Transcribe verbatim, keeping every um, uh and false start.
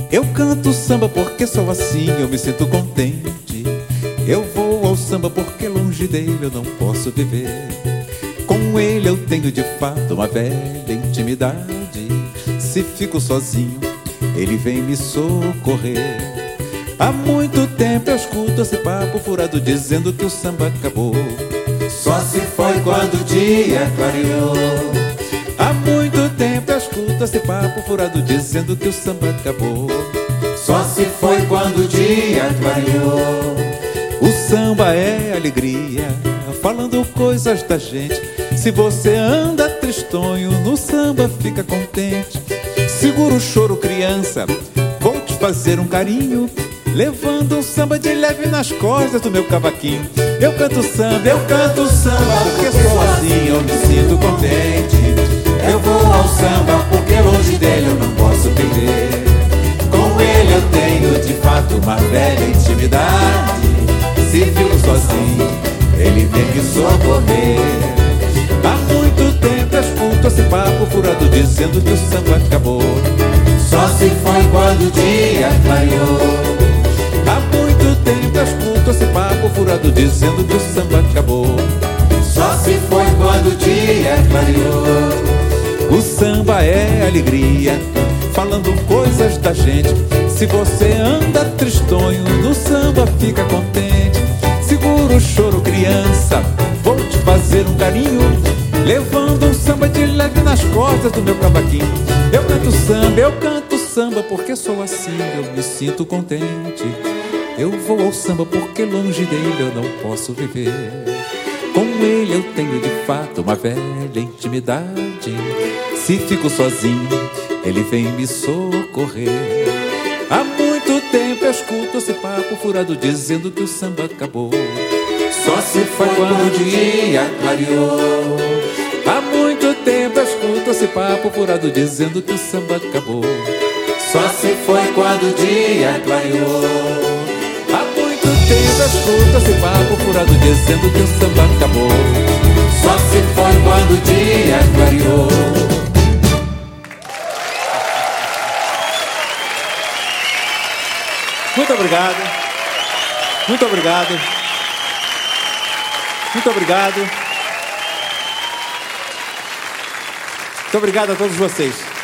Eu canto samba porque sou assim, eu me sinto contente. Eu vou ao samba porque longe dele eu não posso viver. Com ele eu tenho de fato uma velha intimidade. Se fico sozinho, ele vem me socorrer. Há muito tempo eu escuto esse papo furado dizendo que o samba acabou. Só se foi quando o dia clareou. Há muito tempo eu escuto esse papo furado dizendo que o samba acabou. Só se foi quando o dia clareou. O samba é alegria, falando coisas da gente. Se você anda tristonho, no samba fica contente. Segura o choro, criança, vou te fazer um carinho, levando um samba de leve nas cordas do meu cavaquinho. Eu canto samba, eu canto samba, porque sou assim, eu me sinto contente. Eu vou ao samba porque longe dele eu não posso perder. Com ele eu tenho de fato uma velha intimidade. Se fico sozinho, ele vem me socorrer. Há muito tempo eu escuto esse papo furado dizendo que o samba acabou. Só se foi quando o dia clareou. Há muito tempo eu escuto esse papo furado dizendo que o samba acabou. Só se foi quando o dia clareou. O samba é alegria, falando coisas da gente. Se você anda tristonho, no samba fica contente. Segura o choro, criança, vou te fazer um carinho, levando um samba de leve nas cordas do meu cavaquinho. Eu canto samba, eu canto samba porque sou assim, eu me sinto contente. Eu vou ao samba porque longe dele eu não posso viver. Com ele eu tenho de fato uma velha intimidade. Se fico sozinho, ele vem me socorrer. Há muito tempo eu escuto esse papo furado dizendo que o samba acabou. Só se foi quando o dia clareou. Há muito tempo eu escuto esse papo furado dizendo que o samba acabou. Só se foi quando o dia clareou. Há muito tempo eu escuto esse papo furado dizendo que o samba acabou. Só se foi quando o dia clareou. Muito obrigado. Muito obrigado. Muito obrigado. Muito obrigado a todos vocês.